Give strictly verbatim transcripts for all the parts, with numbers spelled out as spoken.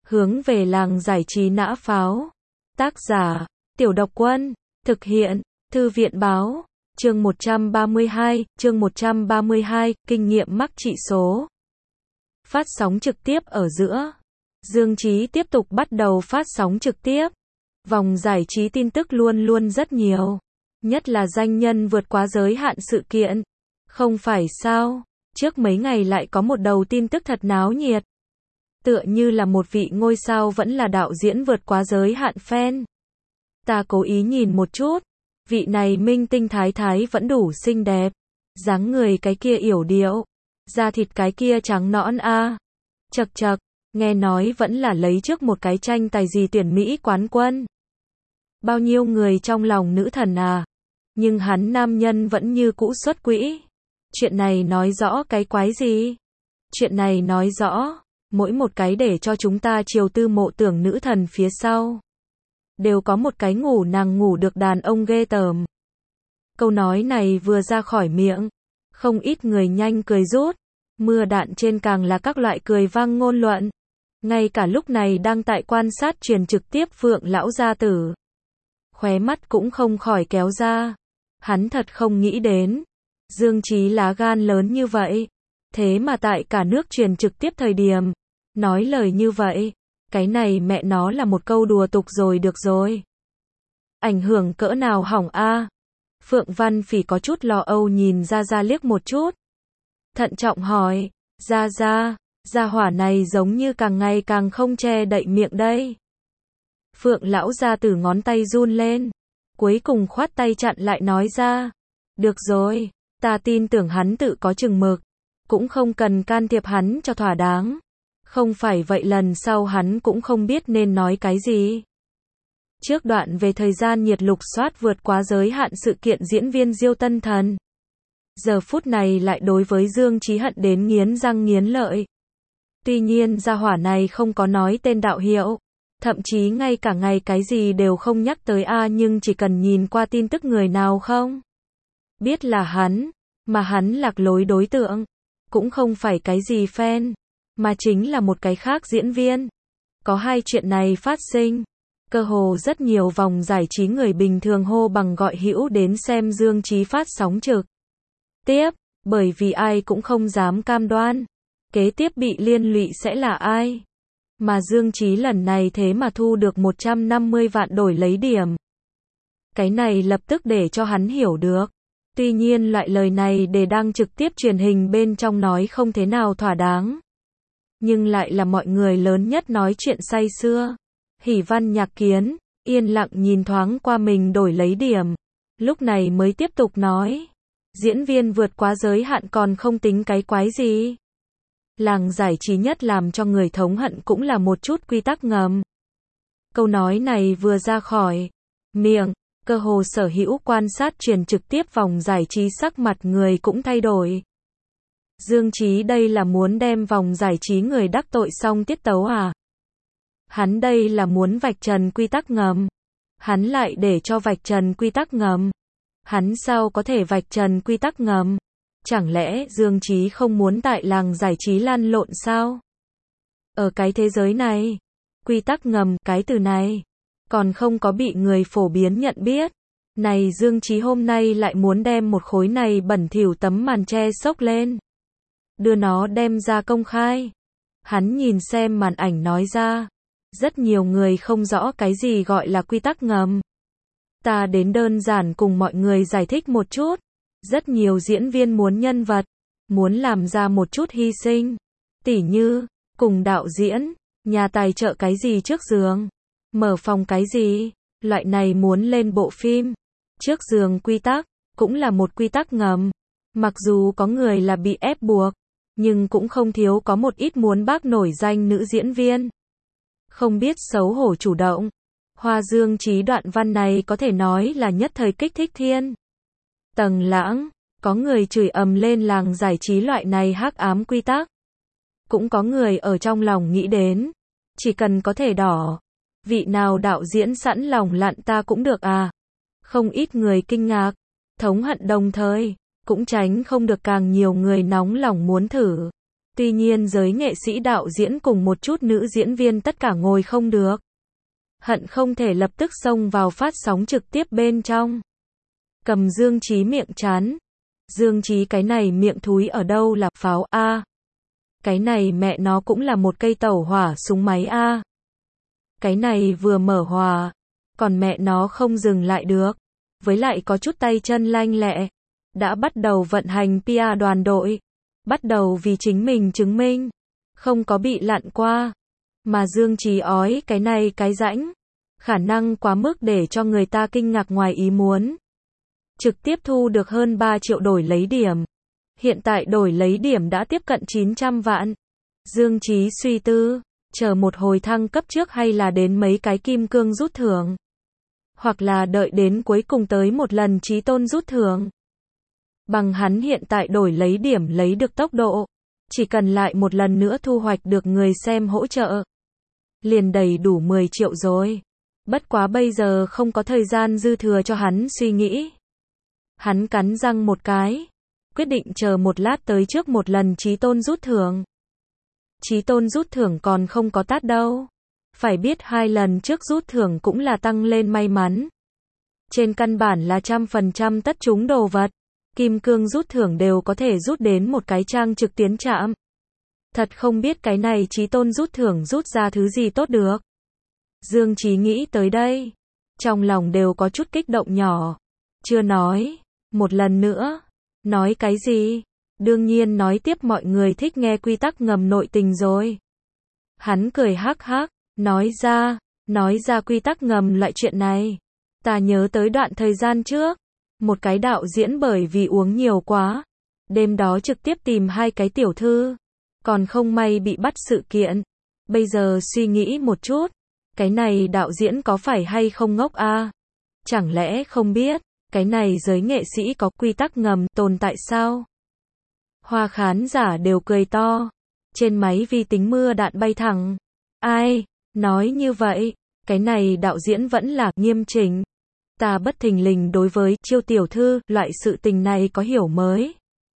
Hướng về làng giải trí nã pháo. Tác giả, Tiểu Độc Quân. Thực hiện, Thư viện báo. Chương một trăm ba mươi hai, chương một trăm ba mươi hai, kinh nghiệm mắc trị số. Phát sóng trực tiếp ở giữa. Dương Chí tiếp tục bắt đầu phát sóng trực tiếp. Vòng giải trí tin tức luôn luôn rất nhiều. Nhất là danh nhân vượt quá giới hạn sự kiện. Không phải sao, trước mấy ngày lại có một đầu tin tức thật náo nhiệt. Tựa như là một vị ngôi sao vẫn là đạo diễn vượt quá giới hạn fan. Ta cố ý nhìn một chút, vị này minh tinh thái thái vẫn đủ xinh đẹp. Dáng người cái kia yểu điệu, da thịt cái kia trắng nõn a. À. Chậc chậc, nghe nói vẫn là lấy trước một cái tranh tài gì tuyển Mỹ quán quân. Bao nhiêu người trong lòng nữ thần à. Nhưng hắn nam nhân vẫn như cũ xuất quỹ. Chuyện này nói rõ cái quái gì? Chuyện này nói rõ, mỗi một cái để cho chúng ta chiều tư mộ tưởng nữ thần phía sau. Đều có một cái ngủ nàng ngủ được đàn ông ghê tởm. Câu nói này vừa ra khỏi miệng, không ít người nhanh cười rút. Mưa đạn trên càng là các loại cười vang ngôn luận. Ngay cả lúc này đang tại quan sát truyền trực tiếp Phượng lão gia tử. Khóe mắt cũng không khỏi kéo ra. Hắn thật không nghĩ đến. Dương Chí lá gan lớn như vậy. Thế mà tại cả nước truyền trực tiếp thời điểm. Nói lời như vậy. Cái này mẹ nó là một câu đùa tục rồi được rồi. Ảnh hưởng cỡ nào hỏng a? À? Phượng Văn Phỉ có chút lo âu nhìn Gia Gia liếc một chút. Thận trọng hỏi, Gia Gia, gia hỏa này giống như càng ngày càng không che đậy miệng đây. Phượng lão gia tử ngón tay run lên. Cuối cùng khoát tay chặn lại nói ra. Được rồi, ta tin tưởng hắn tự có chừng mực. Cũng không cần can thiệp hắn cho thỏa đáng. Không phải vậy lần sau hắn cũng không biết nên nói cái gì. Trước đoạn về thời gian nhiệt lục soát vượt quá giới hạn sự kiện diễn viên Diêu Tân Thần. Giờ phút này lại đối với Dương Chí hận đến nghiến răng nghiến lợi. Tuy nhiên gia hỏa này không có nói tên đạo hiệu. Thậm chí ngay cả ngày cái gì đều không nhắc tới a, nhưng chỉ cần nhìn qua tin tức người nào không biết là hắn, mà hắn lạc lối đối tượng. Cũng không phải cái gì fan, mà chính là một cái khác diễn viên. Có hai chuyện này phát sinh. Cơ hồ rất nhiều vòng giải trí người bình thường hô bằng gọi hữu đến xem Dương Chí phát sóng trực tiếp, bởi vì ai cũng không dám cam đoan kế tiếp bị liên lụy sẽ là ai. Mà Dương Chí lần này thế mà thu được một trăm năm mươi vạn đổi lấy điểm. Cái này lập tức để cho hắn hiểu được. Tuy nhiên loại lời này để đang trực tiếp truyền hình bên trong nói không thế nào thỏa đáng. Nhưng lại là mọi người lớn nhất nói chuyện say sưa. Hỉ Văn Nhạc Kiến, yên lặng nhìn thoáng qua mình đổi lấy điểm. Lúc này mới tiếp tục nói. Diễn viên vượt quá giới hạn còn không tính cái quái gì. Làng giải trí nhất làm cho người thống hận cũng là một chút quy tắc ngầm. Câu nói này vừa ra khỏi miệng, cơ hồ sở hữu quan sát truyền trực tiếp vòng giải trí sắc mặt người cũng thay đổi. Dương Chí đây là muốn đem vòng giải trí người đắc tội xong tiết tấu à? Hắn đây là muốn vạch trần quy tắc ngầm. Hắn lại để cho vạch trần quy tắc ngầm. Hắn sao có thể vạch trần quy tắc ngầm? Chẳng lẽ Dương Chí không muốn tại làng giải trí lan lộn sao? Ở cái thế giới này, quy tắc ngầm, cái từ này, còn không có bị người phổ biến nhận biết. Này Dương Chí hôm nay lại muốn đem một khối này bẩn thỉu tấm màn che xốc lên. Đưa nó đem ra công khai. Hắn nhìn xem màn ảnh nói ra. Rất nhiều người không rõ cái gì gọi là quy tắc ngầm. Ta đến đơn giản cùng mọi người giải thích một chút. Rất nhiều diễn viên muốn nhân vật, muốn làm ra một chút hy sinh. Tỉ như, cùng đạo diễn, nhà tài trợ cái gì trước giường, mở phòng cái gì, loại này muốn lên bộ phim. Trước giường quy tắc, cũng là một quy tắc ngầm. Mặc dù có người là bị ép buộc, nhưng cũng không thiếu có một ít muốn bác nổi danh nữ diễn viên. Không biết xấu hổ chủ động. Hoa Dương Chí đoạn văn này có thể nói là nhất thời kích thích thiên tầng lãng. Có người chửi ầm lên làng giải trí loại này hắc ám quy tắc. Cũng có người ở trong lòng nghĩ đến. Chỉ cần có thể đỏ. Vị nào đạo diễn sẵn lòng lặn ta cũng được à. Không ít người kinh ngạc. Thống hận đồng thời. Cũng tránh không được càng nhiều người nóng lòng muốn thử. Tuy nhiên giới nghệ sĩ đạo diễn cùng một chút nữ diễn viên tất cả ngồi không được. Hận không thể lập tức xông vào phát sóng trực tiếp bên trong. Cầm Dương Chí miệng chán. Dương Chí cái này miệng thúi ở đâu là pháo a? Cái này mẹ nó cũng là một cây tàu hỏa súng máy a. Cái này vừa mở hòa, còn mẹ nó không dừng lại được. Với lại có chút tay chân lanh lẹ. Đã bắt đầu vận hành pê e đoàn đội. Bắt đầu vì chính mình chứng minh. Không có bị lặn qua. Mà Dương Chí ói cái này cái rãnh. Khả năng quá mức để cho người ta kinh ngạc ngoài ý muốn. Trực tiếp thu được hơn ba triệu đổi lấy điểm. Hiện tại đổi lấy điểm đã tiếp cận chín trăm vạn. Dương Chí suy tư, chờ một hồi thăng cấp trước hay là đến mấy cái kim cương rút thưởng. Hoặc là đợi đến cuối cùng tới một lần Chí Tôn rút thưởng. Bằng hắn hiện tại đổi lấy điểm lấy được tốc độ. Chỉ cần lại một lần nữa thu hoạch được người xem hỗ trợ. Liền đầy đủ mười triệu rồi. Bất quá bây giờ không có thời gian dư thừa cho hắn suy nghĩ. Hắn cắn răng một cái. Quyết định chờ một lát tới trước một lần Chí Tôn rút thưởng. Chí Tôn rút thưởng còn không có tát đâu. Phải biết hai lần trước rút thưởng cũng là tăng lên may mắn. Trên căn bản là trăm phần trăm tất trúng đồ vật. Kim cương rút thưởng đều có thể rút đến một cái trang trực tiến trạm. Thật không biết cái này Chí Tôn rút thưởng rút ra thứ gì tốt được. Dương Chí nghĩ tới đây. Trong lòng đều có chút kích động nhỏ. Chưa nói. Một lần nữa. Nói cái gì? Đương nhiên nói tiếp mọi người thích nghe quy tắc ngầm nội tình rồi. Hắn cười hắc hắc. Nói ra. Nói ra quy tắc ngầm loại chuyện này. Ta nhớ tới đoạn thời gian trước. Một cái đạo diễn bởi vì uống nhiều quá. Đêm đó trực tiếp tìm hai cái tiểu thư. Còn không may bị bắt sự kiện. Bây giờ suy nghĩ một chút. Cái này đạo diễn có phải hay không ngốc a? Chẳng lẽ không biết. Cái này giới nghệ sĩ có quy tắc ngầm tồn tại sao? Hoa khán giả đều cười to. Trên máy vi tính mưa đạn bay thẳng. Ai? Nói như vậy. Cái này đạo diễn vẫn là nghiêm chỉnh. Ta bất thình lình đối với chiêu tiểu thư, loại sự tình này có hiểu mới.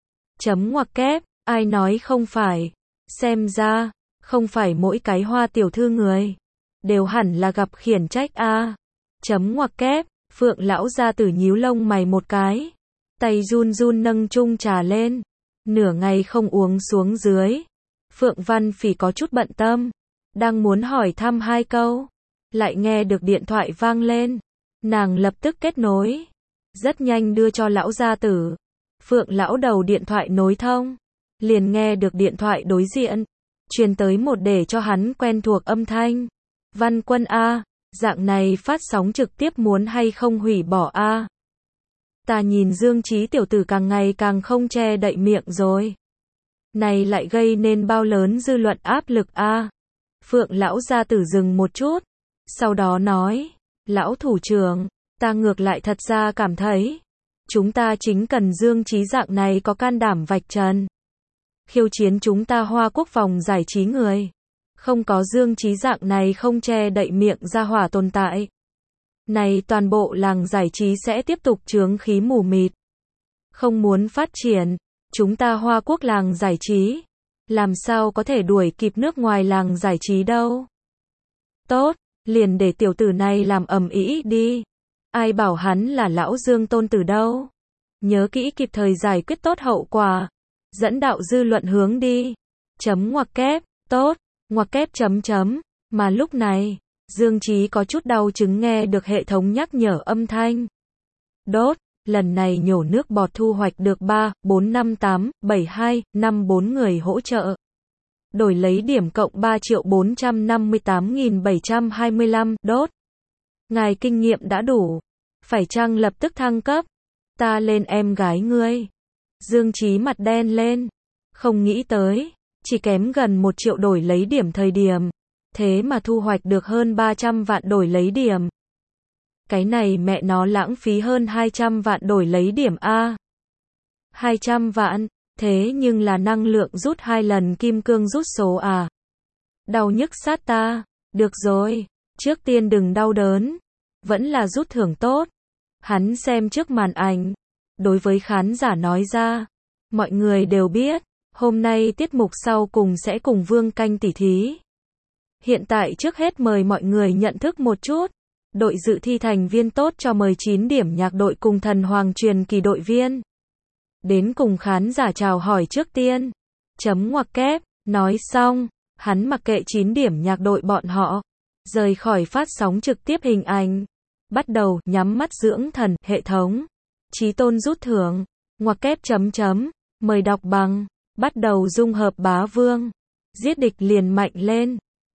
Chấm ngoặc kép, ai nói không phải. Xem ra, không phải mỗi cái hoa tiểu thư người. Đều hẳn là gặp khiển trách a. Chấm ngoặc kép, Phượng lão gia tử nhíu lông mày một cái. Tay run run nâng chung trà lên. Nửa ngày không uống xuống dưới. Phượng Văn Phỉ có chút bận tâm. Đang muốn hỏi thăm hai câu. Lại nghe được điện thoại vang lên. Nàng lập tức kết nối. Rất nhanh đưa cho lão gia tử. Phượng lão đầu điện thoại nối thông. Liền nghe được điện thoại đối diện. Truyền tới một để cho hắn quen thuộc âm thanh. Văn Quân a, dạng này phát sóng trực tiếp muốn hay không hủy bỏ a? Ta nhìn Dương Chí tiểu tử càng ngày càng không che đậy miệng rồi. Này lại gây nên bao lớn dư luận áp lực a? Phượng lão gia tử dừng một chút. Sau đó nói. Lão thủ trưởng, ta ngược lại thật ra cảm thấy. Chúng ta chính cần Dương Chí dạng này có can đảm vạch trần. Khiêu chiến chúng ta Hoa Quốc vòng giải trí người. Không có Dương Chí dạng này không che đậy miệng ra hỏa tồn tại. Này toàn bộ làng giải trí sẽ tiếp tục chướng khí mù mịt. Không muốn phát triển. Chúng ta Hoa Quốc làng giải trí. Làm sao có thể đuổi kịp nước ngoài làng giải trí đâu. Tốt, liền để tiểu tử này làm ầm ĩ đi. Ai bảo hắn là lão Dương tôn tử đâu. Nhớ kỹ kịp thời giải quyết tốt hậu quả. Dẫn đạo dư luận hướng đi. Chấm ngoặc kép, tốt. Ngoặc kép chấm chấm. Mà lúc này, Dương Chí có chút đau chứng nghe được hệ thống nhắc nhở âm thanh. Đốt, lần này nhổ nước bọt thu hoạch được ba, bốn, năm, tám, bảy, hai, năm, bốn người hỗ trợ. Đổi lấy điểm cộng ba triệu bốn trăm năm mươi tám nghìn bảy trăm hai mươi lăm, đốt. Ngài kinh nghiệm đã đủ. Phải chăng lập tức thăng cấp? Ta lên em gái ngươi. Dương Chí mặt đen lên. Không nghĩ tới. Chỉ kém gần một triệu đổi lấy điểm thời điểm. Thế mà thu hoạch được hơn ba trăm vạn đổi lấy điểm. Cái này mẹ nó lãng phí hơn hai trăm vạn đổi lấy điểm a. hai trăm vạn, thế nhưng là năng lượng rút hai lần kim cương rút số à. Đau nhức sát ta. Được rồi, trước tiên đừng đau đớn. Vẫn là rút thưởng tốt. Hắn xem trước màn ảnh. Đối với khán giả nói ra. Mọi người đều biết. Hôm nay tiết mục sau cùng sẽ cùng Vương Canh tỉ thí. Hiện tại trước hết mời mọi người nhận thức một chút. Đội dự thi thành viên tốt cho mời chín điểm nhạc đội cùng thần hoàng truyền kỳ đội viên. Đến cùng khán giả chào hỏi trước tiên. Chấm ngoặc kép, nói xong, hắn mặc kệ chín điểm nhạc đội bọn họ. Rời khỏi phát sóng trực tiếp hình ảnh. Bắt đầu nhắm mắt dưỡng thần, hệ thống. Chí tôn rút thưởng. Ngoặc kép chấm chấm, mời đọc bằng. Bắt đầu dung hợp bá vương. Giết địch liền mạnh lên.